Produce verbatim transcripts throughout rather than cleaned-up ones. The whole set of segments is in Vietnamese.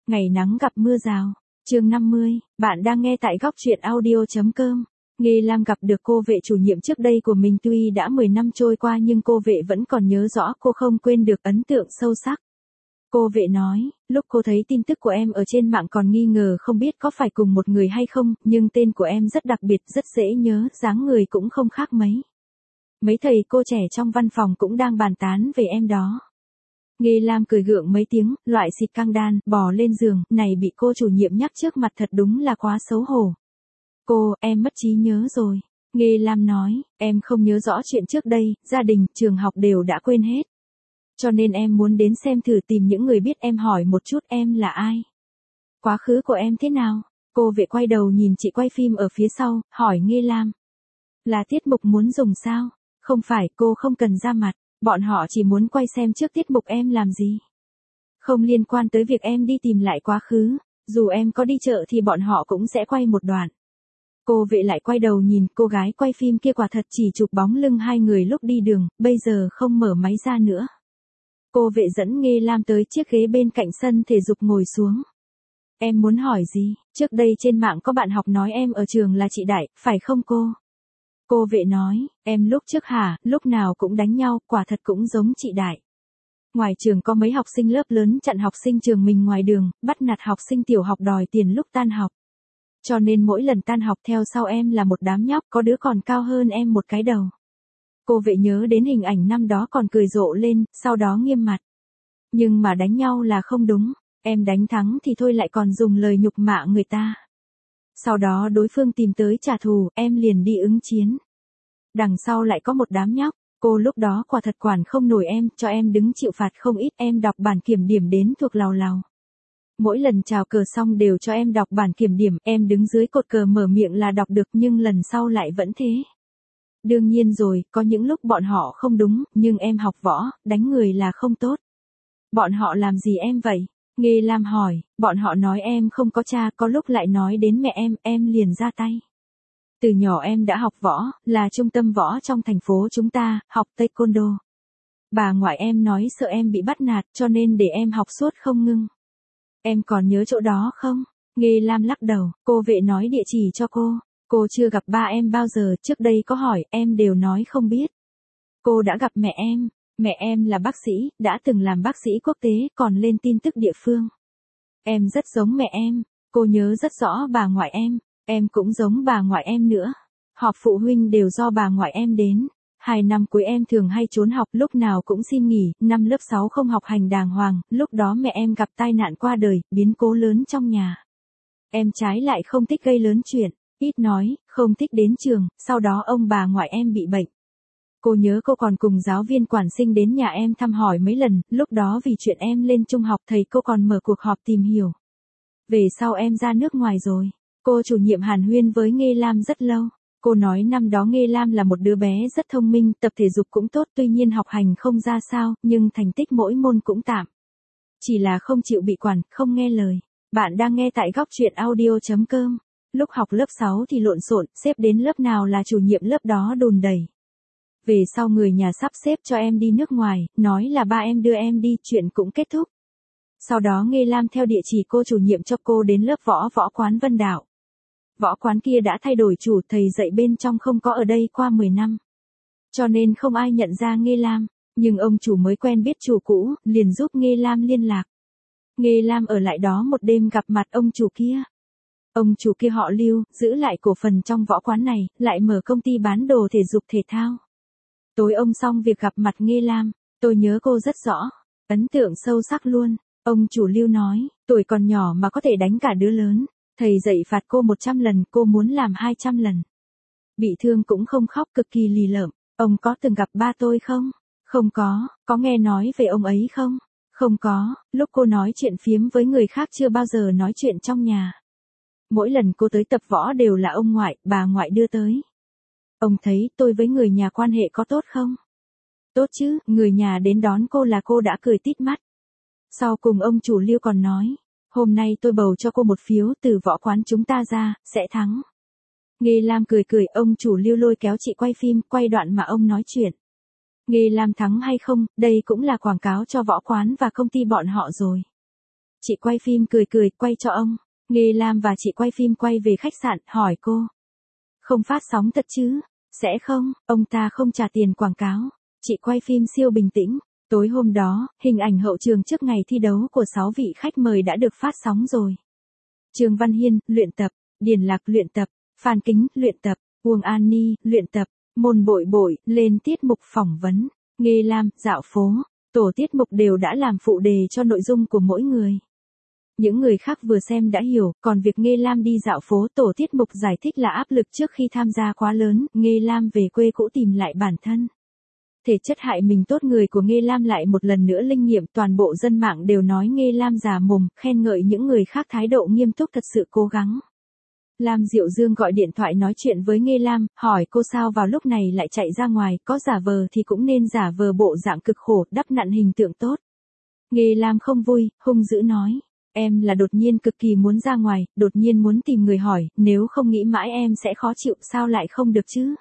Ngày nắng gặp mưa rào. Chương năm mươi, bạn đang nghe tại góc truyện audio chấm com. Nghê Lam gặp được cô vệ chủ nhiệm trước đây của mình, tuy đã mười năm trôi qua nhưng cô vệ vẫn còn nhớ rõ, cô không quên được ấn tượng sâu sắc. Cô vệ nói, lúc cô thấy tin tức của em ở trên mạng còn nghi ngờ không biết có phải cùng một người hay không, nhưng tên của em rất đặc biệt, rất dễ nhớ, dáng người cũng không khác mấy. Mấy thầy cô trẻ trong văn phòng cũng đang bàn tán về em đó. Nghê Lam cười gượng mấy tiếng, loại xịt căng đan, bò lên giường, này bị cô chủ nhiệm nhắc trước mặt thật đúng là quá xấu hổ. Cô, em mất trí nhớ rồi. Nghê Lam nói, em không nhớ rõ chuyện trước đây, gia đình, trường học đều đã quên hết. Cho nên em muốn đến xem thử, tìm những người biết em hỏi một chút em là ai. Quá khứ của em thế nào? Cô vệ quay đầu nhìn chị quay phim ở phía sau, hỏi Nghê Lam. Là tiết mục muốn dùng sao? Không phải, cô không cần ra mặt. Bọn họ chỉ muốn quay xem trước tiết mục em làm gì. Không liên quan tới việc em đi tìm lại quá khứ. Dù em có đi chợ thì bọn họ cũng sẽ quay một đoạn. Cô vệ lại quay đầu nhìn, cô gái quay phim kia quả thật chỉ chụp bóng lưng hai người lúc đi đường, bây giờ không mở máy ra nữa. Cô vệ dẫn Nghê Lam tới chiếc ghế bên cạnh sân thể dục ngồi xuống. Em muốn hỏi gì? Trước đây trên mạng có bạn học nói em ở trường là chị Đại, phải không cô? Cô vệ nói, em lúc trước hả, lúc nào cũng đánh nhau, quả thật cũng giống chị Đại. Ngoài trường có mấy học sinh lớp lớn chặn học sinh trường mình ngoài đường, bắt nạt học sinh tiểu học đòi tiền lúc tan học. Cho nên mỗi lần tan học theo sau em là một đám nhóc, có đứa còn cao hơn em một cái đầu. Cô vệ nhớ đến hình ảnh năm đó còn cười rộ lên, sau đó nghiêm mặt. Nhưng mà đánh nhau là không đúng, em đánh thắng thì thôi lại còn dùng lời nhục mạ người ta. Sau đó đối phương tìm tới trả thù, em liền đi ứng chiến. Đằng sau lại có một đám nhóc, cô lúc đó quả thật quản không nổi em, cho em đứng chịu phạt không ít, em đọc bản kiểm điểm đến thuộc lào lào. Mỗi lần chào cờ xong đều cho em đọc bản kiểm điểm, em đứng dưới cột cờ mở miệng là đọc được nhưng lần sau lại vẫn thế. Đương nhiên rồi, có những lúc bọn họ không đúng, nhưng em học võ, đánh người là không tốt. Bọn họ làm gì em vậy? Nghê Lam hỏi, bọn họ nói em không có cha, có lúc lại nói đến mẹ em, em liền ra tay. Từ nhỏ em đã học võ, là trung tâm võ trong thành phố chúng ta, học taekwondo. Bà ngoại em nói sợ em bị bắt nạt, cho nên để em học suốt không ngưng. Em còn nhớ chỗ đó không? Nghê Lam lắc đầu, cô vệ nói địa chỉ cho cô. Cô chưa gặp ba em bao giờ, trước đây có hỏi, em đều nói không biết. Cô đã gặp mẹ em, mẹ em là bác sĩ, đã từng làm bác sĩ quốc tế, còn lên tin tức địa phương. Em rất giống mẹ em, cô nhớ rất rõ bà ngoại em, em cũng giống bà ngoại em nữa. Họp phụ huynh đều do bà ngoại em đến. Hai năm cuối em thường hay trốn học, lúc nào cũng xin nghỉ, năm lớp sáu không học hành đàng hoàng, lúc đó mẹ em gặp tai nạn qua đời, biến cố lớn trong nhà. Em trái lại không thích gây lớn chuyện, ít nói, không thích đến trường, sau đó ông bà ngoại em bị bệnh. Cô nhớ cô còn cùng giáo viên quản sinh đến nhà em thăm hỏi mấy lần, lúc đó vì chuyện em lên trung học thầy cô còn mở cuộc họp tìm hiểu. Về sau em ra nước ngoài rồi, cô chủ nhiệm hàn huyên với Nghê Lam rất lâu. Cô nói năm đó Nghê Lam là một đứa bé rất thông minh, tập thể dục cũng tốt, tuy nhiên học hành không ra sao, nhưng thành tích mỗi môn cũng tạm. Chỉ là không chịu bị quản, không nghe lời. Bạn đang nghe tại góc truyện audio chấm com. Lúc học lớp sáu thì lộn xộn, xếp đến lớp nào là chủ nhiệm lớp đó đùn đẩy. Về sau người nhà sắp xếp cho em đi nước ngoài, nói là ba em đưa em đi, chuyện cũng kết thúc. Sau đó Nghê Lam theo địa chỉ cô chủ nhiệm cho cô đến lớp võ võ quán Vân Đạo. Võ quán kia đã thay đổi chủ, thầy dạy bên trong không có ở đây qua mười năm. Cho nên không ai nhận ra Nghê Lam, nhưng ông chủ mới quen biết chủ cũ, liền giúp Nghê Lam liên lạc. Nghê Lam ở lại đó một đêm gặp mặt ông chủ kia. Ông chủ kia họ Lưu, giữ lại cổ phần trong võ quán này, lại mở công ty bán đồ thể dục thể thao. Tối ông xong việc gặp mặt Nghê Lam, tôi nhớ cô rất rõ, ấn tượng sâu sắc luôn. Ông chủ Lưu nói, tuổi còn nhỏ mà có thể đánh cả đứa lớn. Thầy dạy phạt cô một trăm lần, cô muốn làm hai trăm lần. Bị thương cũng không khóc, cực kỳ lì lợm. Ông có từng gặp ba tôi không? Không có. Có nghe nói về ông ấy không? Không có. Lúc cô nói chuyện phiếm với người khác chưa bao giờ nói chuyện trong nhà. Mỗi lần cô tới tập võ đều là ông ngoại, bà ngoại đưa tới. Ông thấy tôi với người nhà quan hệ có tốt không? Tốt chứ, người nhà đến đón cô là cô đã cười tít mắt. Sau cùng ông chủ Lưu còn nói. Hôm nay tôi bầu cho cô một phiếu, từ võ quán chúng ta ra, sẽ thắng. Nghê Lam cười cười, ông chủ Lưu lôi kéo chị quay phim, quay đoạn mà ông nói chuyện. Nghê Lam thắng hay không, đây cũng là quảng cáo cho võ quán và công ty bọn họ rồi. Chị quay phim cười cười, quay cho ông. Nghê Lam và chị quay phim quay về khách sạn, hỏi cô. Không phát sóng thật chứ? Sẽ không, ông ta không trả tiền quảng cáo. Chị quay phim siêu bình tĩnh. Tối hôm đó, hình ảnh hậu trường trước ngày thi đấu của sáu vị khách mời đã được phát sóng rồi. Trương Văn Hiên, luyện tập. Điền Lạc, luyện tập. Phan Kính, luyện tập. Uông An Ni, luyện tập. Môn Bội Bội, lên tiết mục phỏng vấn. Nghê Lam, dạo phố. Tổ tiết mục đều đã làm phụ đề cho nội dung của mỗi người. Những người khác vừa xem đã hiểu, còn việc Nghê Lam đi dạo phố tổ tiết mục giải thích là áp lực trước khi tham gia quá lớn, Nghê Lam về quê cũ tìm lại bản thân. Thể chất hại mình tốt người của Nghê Lam lại một lần nữa linh nghiệm, toàn bộ dân mạng đều nói Nghê Lam già mồm, khen ngợi những người khác thái độ nghiêm túc thật sự cố gắng. Lam Diệu Dương gọi điện thoại nói chuyện với Nghê Lam, hỏi cô sao vào lúc này lại chạy ra ngoài, có giả vờ thì cũng nên giả vờ bộ dạng cực khổ, đắp nặn hình tượng tốt. Nghê Lam không vui, hung dữ nói. Em là đột nhiên cực kỳ muốn ra ngoài, đột nhiên muốn tìm người hỏi, nếu không nghĩ mãi em sẽ khó chịu, sao lại không được chứ?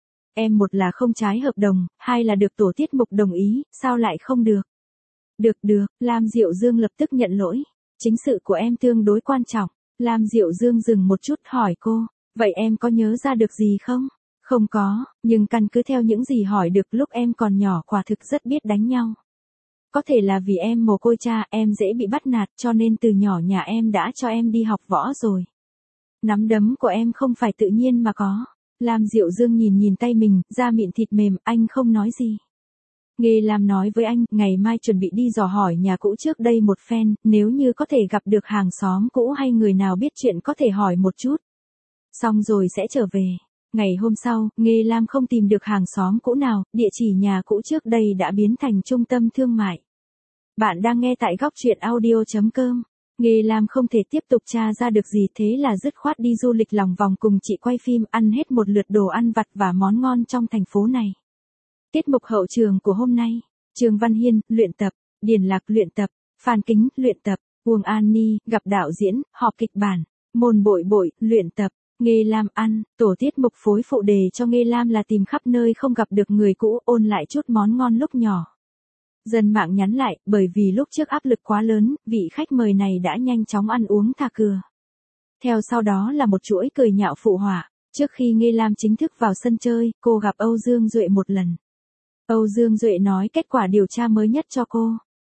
Em một là không trái hợp đồng, hai là được tổ tiết mục đồng ý, sao lại không được? Được được, Lam Diệu Dương lập tức nhận lỗi. Chính sự của em tương đối quan trọng. Lam Diệu Dương dừng một chút hỏi cô, vậy em có nhớ ra được gì không? Không có, nhưng căn cứ theo những gì hỏi được lúc em còn nhỏ quả thực rất biết đánh nhau. Có thể là vì em mồ côi cha, em dễ bị bắt nạt cho nên từ nhỏ nhà em đã cho em đi học võ rồi. Nắm đấm của em không phải tự nhiên mà có. Lam Diệu Dương nhìn nhìn tay mình, da mịn thịt mềm, anh không nói gì. Nghê Lam nói với anh, ngày mai chuẩn bị đi dò hỏi nhà cũ trước đây một phen, nếu như có thể gặp được hàng xóm cũ hay người nào biết chuyện có thể hỏi một chút. Xong rồi sẽ trở về. Ngày hôm sau, Nghê Lam không tìm được hàng xóm cũ nào, địa chỉ nhà cũ trước đây đã biến thành trung tâm thương mại. Bạn đang nghe tại góc truyện audio chấm com. Nghê Lam không thể tiếp tục tra ra được gì thế là dứt khoát đi du lịch lòng vòng cùng chị quay phim ăn hết một lượt đồ ăn vặt và món ngon trong thành phố này. Tiết mục hậu trường của hôm nay, Trương Văn Hiên, luyện tập, Điền Lạc, luyện tập, Phan Kính, luyện tập, Uông An Ni, gặp đạo diễn, họp kịch bản, Môn Bội Bội, luyện tập, Nghê Lam ăn, tổ tiết mục phối phụ đề cho Nghê Lam là tìm khắp nơi không gặp được người cũ, ôn lại chút món ngon lúc nhỏ. Dân mạng nhắn lại, bởi vì lúc trước áp lực quá lớn, vị khách mời này đã nhanh chóng ăn uống thả cửa. Theo sau đó là một chuỗi cười nhạo phụ họa. Trước khi Nghê Lam chính thức vào sân chơi, cô gặp Âu Dương Duệ một lần. Âu Dương Duệ nói kết quả điều tra mới nhất cho cô.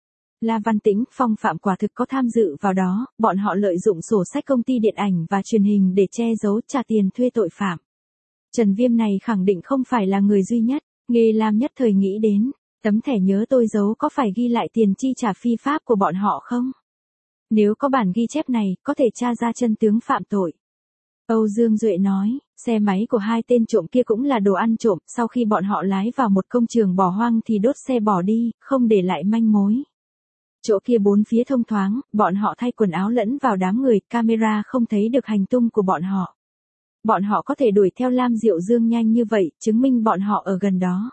La Văn Tĩnh, Phong Phạm quả thực có tham dự vào đó, bọn họ lợi dụng sổ sách công ty điện ảnh và truyền hình để che giấu trả tiền thuê tội phạm. Trần Viêm này khẳng định không phải là người duy nhất, Nghê Lam nhất thời nghĩ đến, tấm thẻ nhớ tôi giấu có phải ghi lại tiền chi trả phi pháp của bọn họ không? Nếu có bản ghi chép này, có thể tra ra chân tướng phạm tội. Âu Dương Duệ nói, xe máy của hai tên trộm kia cũng là đồ ăn trộm, sau khi bọn họ lái vào một công trường bỏ hoang thì đốt xe bỏ đi, không để lại manh mối. Chỗ kia bốn phía thông thoáng, bọn họ thay quần áo lẫn vào đám người, camera không thấy được hành tung của bọn họ. Bọn họ có thể đuổi theo Lam Diệu Dương nhanh như vậy, chứng minh bọn họ ở gần đó.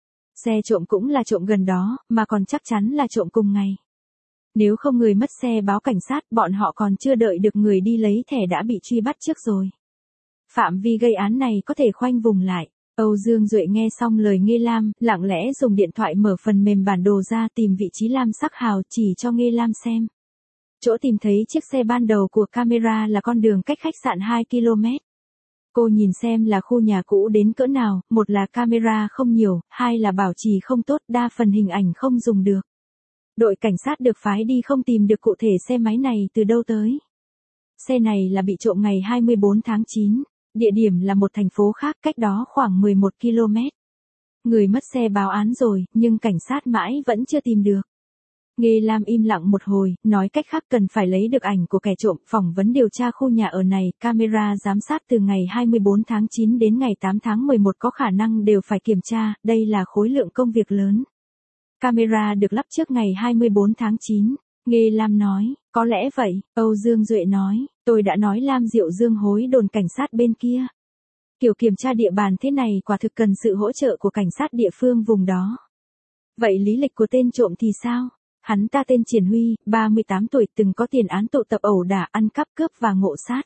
Xe trộm cũng là trộm gần đó, mà còn chắc chắn là trộm cùng ngày. Nếu không người mất xe báo cảnh sát, bọn họ còn chưa đợi được người đi lấy thẻ đã bị truy bắt trước rồi. Phạm vi gây án này có thể khoanh vùng lại. Âu Dương Duệ nghe xong lời Nghê Lam, lặng lẽ dùng điện thoại mở phần mềm bản đồ ra tìm vị trí Lam Sắc Hào chỉ cho Nghê Lam xem. Chỗ tìm thấy chiếc xe ban đầu của camera là con đường cách khách sạn hai ki lô mét. Cô nhìn xem là khu nhà cũ đến cỡ nào, một là camera không nhiều, hai là bảo trì không tốt, đa phần hình ảnh không dùng được. Đội cảnh sát được phái đi không tìm được cụ thể xe máy này từ đâu tới. Xe này là bị trộm ngày hai mươi bốn tháng chín, địa điểm là một thành phố khác cách đó khoảng mười một ki lô mét. Người mất xe báo án rồi, nhưng cảnh sát mãi vẫn chưa tìm được. Nghê Lam im lặng một hồi, nói cách khác cần phải lấy được ảnh của kẻ trộm, phỏng vấn điều tra khu nhà ở này, camera giám sát từ ngày hai mươi bốn tháng chín đến ngày tám tháng mười một có khả năng đều phải kiểm tra, đây là khối lượng công việc lớn. Camera được lắp trước ngày hai mươi bốn tháng chín, Nghê Lam nói, có lẽ vậy, Âu Dương Duệ nói, tôi đã nói Lam Diệu Dương hối đồn cảnh sát bên kia. Kiểu kiểm tra địa bàn thế này quả thực cần sự hỗ trợ của cảnh sát địa phương vùng đó. Vậy lý lịch của tên trộm thì sao? Hắn ta tên Triển Huy, ba mươi tám tuổi, từng có tiền án tụ tập ẩu đả, ăn cắp cướp và ngộ sát.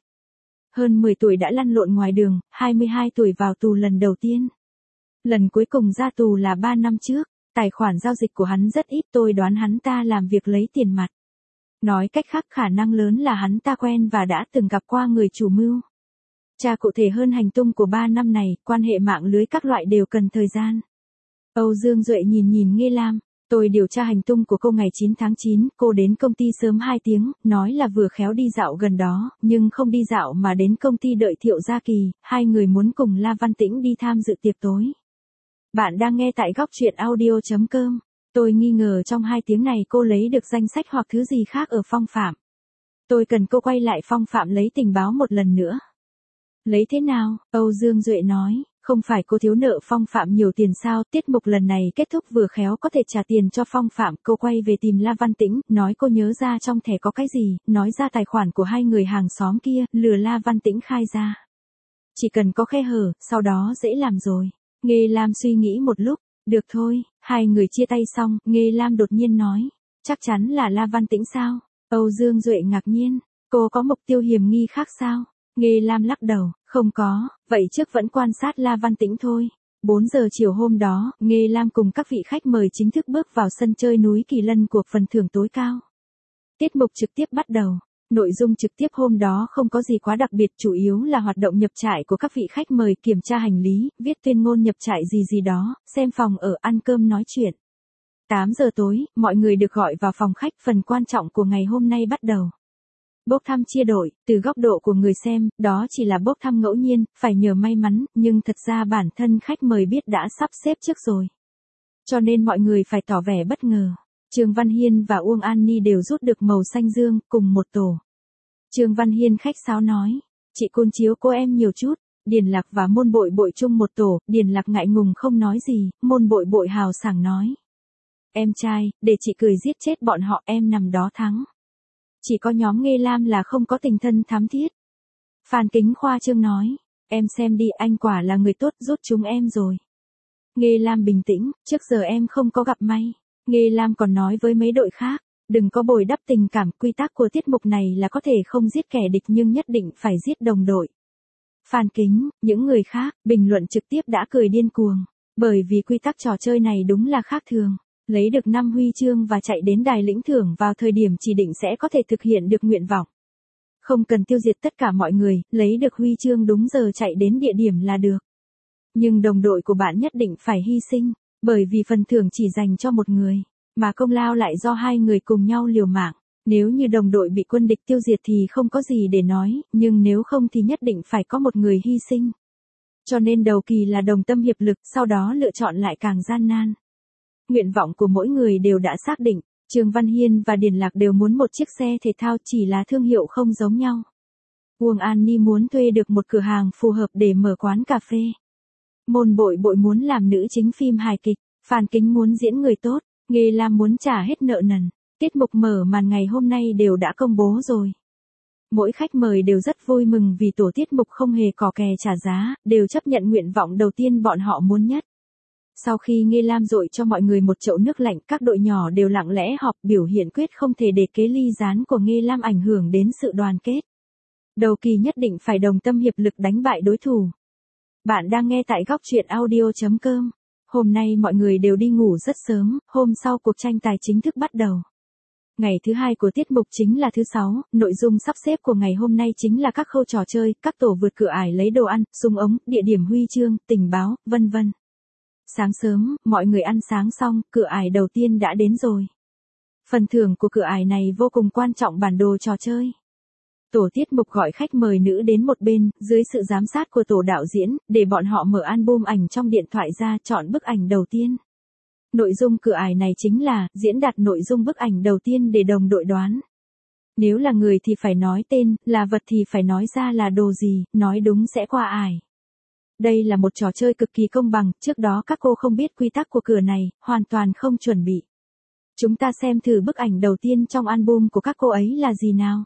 Hơn mười tuổi đã lăn lộn ngoài đường, hai mươi hai tuổi vào tù lần đầu tiên. Lần cuối cùng ra tù là ba năm trước, tài khoản giao dịch của hắn rất ít, tôi đoán hắn ta làm việc lấy tiền mặt. Nói cách khác khả năng lớn là hắn ta quen và đã từng gặp qua người chủ mưu. Tra cụ thể hơn hành tung của ba năm này, quan hệ mạng lưới các loại đều cần thời gian. Âu Dương Duệ nhìn nhìn Nghê Lam, tôi điều tra hành tung của cô ngày chín tháng chín, cô đến công ty sớm hai tiếng, nói là vừa khéo đi dạo gần đó, nhưng không đi dạo mà đến công ty đợi Thiệu Gia Kỳ, hai người muốn cùng La Văn Tĩnh đi tham dự tiệc tối. Bạn đang nghe tại góc truyện audio.com. Tôi nghi ngờ trong hai tiếng này cô lấy được danh sách hoặc thứ gì khác ở Phong Phạm. Tôi cần cô quay lại Phong Phạm lấy tình báo một lần nữa. Lấy thế nào? Âu Dương Duệ nói, không phải cô thiếu nợ Phong Phạm nhiều tiền sao, tiết mục lần này kết thúc vừa khéo có thể trả tiền cho Phong Phạm, cô quay về tìm La Văn Tĩnh, nói cô nhớ ra trong thẻ có cái gì, nói ra tài khoản của hai người hàng xóm kia, lừa La Văn Tĩnh khai ra. Chỉ cần có khe hở, sau đó dễ làm rồi. Nghê Lam suy nghĩ một lúc, được thôi, hai người chia tay xong, Nghê Lam đột nhiên nói, chắc chắn là La Văn Tĩnh sao? Âu Dương Duệ ngạc nhiên, cô có mục tiêu hiểm nghi khác sao? Nghê Lam lắc đầu, không có, vậy trước vẫn quan sát La Văn Tĩnh thôi. bốn giờ chiều hôm đó, Nghê Lam cùng các vị khách mời chính thức bước vào sân chơi núi Kỳ Lân cuộc phần thưởng tối cao. Tiết mục trực tiếp bắt đầu. Nội dung trực tiếp hôm đó không có gì quá đặc biệt, chủ yếu là hoạt động nhập trại của các vị khách mời, kiểm tra hành lý, viết tuyên ngôn nhập trại gì gì đó, xem phòng ở, ăn cơm nói chuyện. tám giờ tối, mọi người được gọi vào phòng khách, phần quan trọng của ngày hôm nay bắt đầu. Bốc thăm chia đội, từ góc độ của người xem, đó chỉ là bốc thăm ngẫu nhiên, phải nhờ may mắn, nhưng thật ra bản thân khách mời biết đã sắp xếp trước rồi. Cho nên mọi người phải tỏ vẻ bất ngờ. Trương Văn Hiên và Uông An Ni đều rút được màu xanh dương, cùng một tổ. Trương Văn Hiên khách sáo nói, chị Côn chiếu cô em nhiều chút. Điền Lạc và Môn Bội Bội chung một tổ, Điền Lạc ngại ngùng không nói gì, Môn Bội Bội hào sảng nói. Em trai, để chị cười giết chết bọn họ, em nằm đó thắng. Chỉ có nhóm Nghê Lam là không có tình thân thám thiết. Phan Kính khoa trương nói, em xem đi, anh quả là người tốt, rút chúng em rồi. Nghê Lam bình tĩnh, trước giờ em không có gặp may. Nghê Lam còn nói với mấy đội khác, đừng có bồi đắp tình cảm, quy tắc của tiết mục này là có thể không giết kẻ địch nhưng nhất định phải giết đồng đội. Phan Kính, những người khác, bình luận trực tiếp đã cười điên cuồng, bởi vì quy tắc trò chơi này đúng là khác thường. Lấy được năm huy chương và chạy đến đài lĩnh thưởng vào thời điểm chỉ định sẽ có thể thực hiện được nguyện vọng. Không cần tiêu diệt tất cả mọi người, lấy được huy chương đúng giờ chạy đến địa điểm là được. Nhưng đồng đội của bạn nhất định phải hy sinh, bởi vì phần thưởng chỉ dành cho một người, mà công lao lại do hai người cùng nhau liều mạng. Nếu như đồng đội bị quân địch tiêu diệt thì không có gì để nói, nhưng nếu không thì nhất định phải có một người hy sinh. Cho nên đầu kỳ là đồng tâm hiệp lực, sau đó lựa chọn lại càng gian nan. Nguyện vọng của mỗi người đều đã xác định, Trương Văn Hiên và Điền Lạc đều muốn một chiếc xe thể thao, chỉ là thương hiệu không giống nhau. Uông An Ni muốn thuê được một cửa hàng phù hợp để mở quán cà phê. Môn Bội Bội muốn làm nữ chính phim hài kịch, Phan Kính muốn diễn người tốt, Nghê Lam muốn trả hết nợ nần. Tiết mục mở màn ngày hôm nay đều đã công bố rồi. Mỗi khách mời đều rất vui mừng vì tổ tiết mục không hề cò kè trả giá, đều chấp nhận nguyện vọng đầu tiên bọn họ muốn nhất. Sau khi Nghê Lam dội cho mọi người một chậu nước lạnh, các đội nhỏ đều lặng lẽ họp, biểu hiện quyết không thể để kế ly gián của Nghê Lam ảnh hưởng đến sự đoàn kết. Đầu kỳ nhất định phải đồng tâm hiệp lực đánh bại đối thủ. Bạn đang nghe tại góc truyện audio.com. Hôm nay mọi người đều đi ngủ rất sớm, hôm sau cuộc tranh tài chính thức bắt đầu. Ngày thứ hai của tiết mục chính là thứ sáu, nội dung sắp xếp của ngày hôm nay chính là các khâu trò chơi, các tổ vượt cửa ải lấy đồ ăn, súng ống, địa điểm huy chương, tình báo, vân vân. Sáng sớm, mọi người ăn sáng xong, cửa ải đầu tiên đã đến rồi. Phần thưởng của cửa ải này vô cùng quan trọng, bản đồ trò chơi. Tổ tiết mục gọi khách mời nữ đến một bên, dưới sự giám sát của tổ đạo diễn, để bọn họ mở album ảnh trong điện thoại ra, chọn bức ảnh đầu tiên. Nội dung cửa ải này chính là diễn đạt nội dung bức ảnh đầu tiên để đồng đội đoán. Nếu là người thì phải nói tên, là vật thì phải nói ra là đồ gì, nói đúng sẽ qua ải. Đây là một trò chơi cực kỳ công bằng, trước đó các cô không biết quy tắc của cửa này, hoàn toàn không chuẩn bị. Chúng ta xem thử bức ảnh đầu tiên trong album của các cô ấy là gì nào.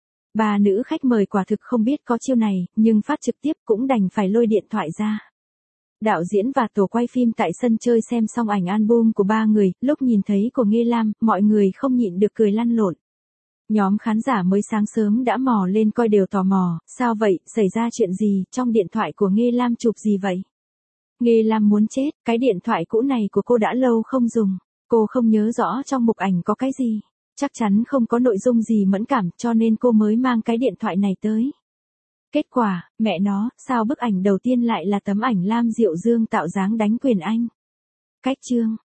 Ba nữ khách mời quả thực không biết có chiêu này, nhưng phát trực tiếp cũng đành phải lôi điện thoại ra. Đạo diễn và tổ quay phim tại sân chơi xem xong ảnh album của ba người, lúc nhìn thấy của Nghê Lam, mọi người không nhịn được cười lăn lộn. Nhóm khán giả mới sáng sớm đã mò lên coi đều tò mò, sao vậy, xảy ra chuyện gì, trong điện thoại của Nghê Lam chụp gì vậy? Nghê Lam muốn chết, cái điện thoại cũ này của cô đã lâu không dùng, cô không nhớ rõ trong mục ảnh có cái gì. Chắc chắn không có nội dung gì mẫn cảm cho nên cô mới mang cái điện thoại này tới. Kết quả, mẹ nó, sao bức ảnh đầu tiên lại là tấm ảnh Lam Diệu Dương tạo dáng đánh quyền anh. Cách chương